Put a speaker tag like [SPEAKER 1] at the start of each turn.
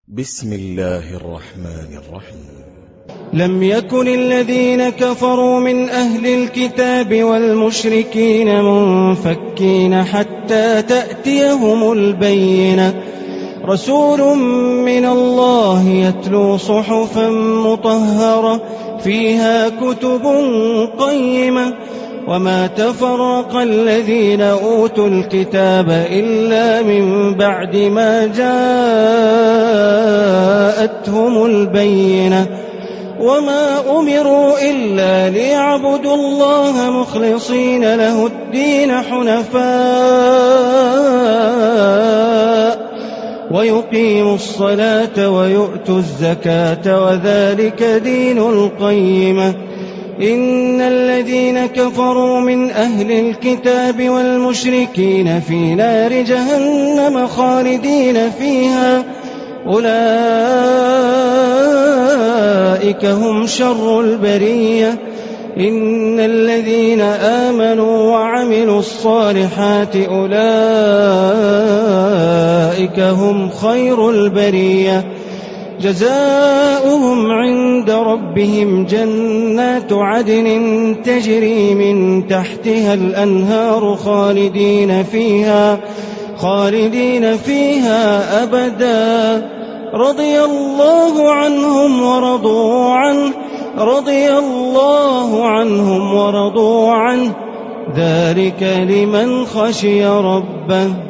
[SPEAKER 1] بسم الله الرحمن الرحيم.
[SPEAKER 2] لم يكن الذين كفروا من أهل الكتاب والمشركين منفكين حتى تأتيهم البينة، رسول من الله يتلو صحفا مطهرة فيها كتب قيمة، وما تفرق الذين أوتوا الكتاب إلا من بعد ما جاءتهم البينة، وما أمروا إلا ليعبدوا الله مخلصين له الدين حنفاء ويقيموا الصلاة ويؤتوا الزكاة وذلك دين القيمة. إن الذين كفروا من أهل الكتاب والمشركين في نار جهنم خالدين فيها، أولئك هم شر البرية. إن الذين آمنوا وعملوا الصالحات أولئك هم خير البرية، جزاؤهم عند ربهم جنات عدن تجري من تحتها الأنهار خالدين فيها أبدا، رضي الله عنهم ورضوا عنه، ذلك لمن خشي ربه.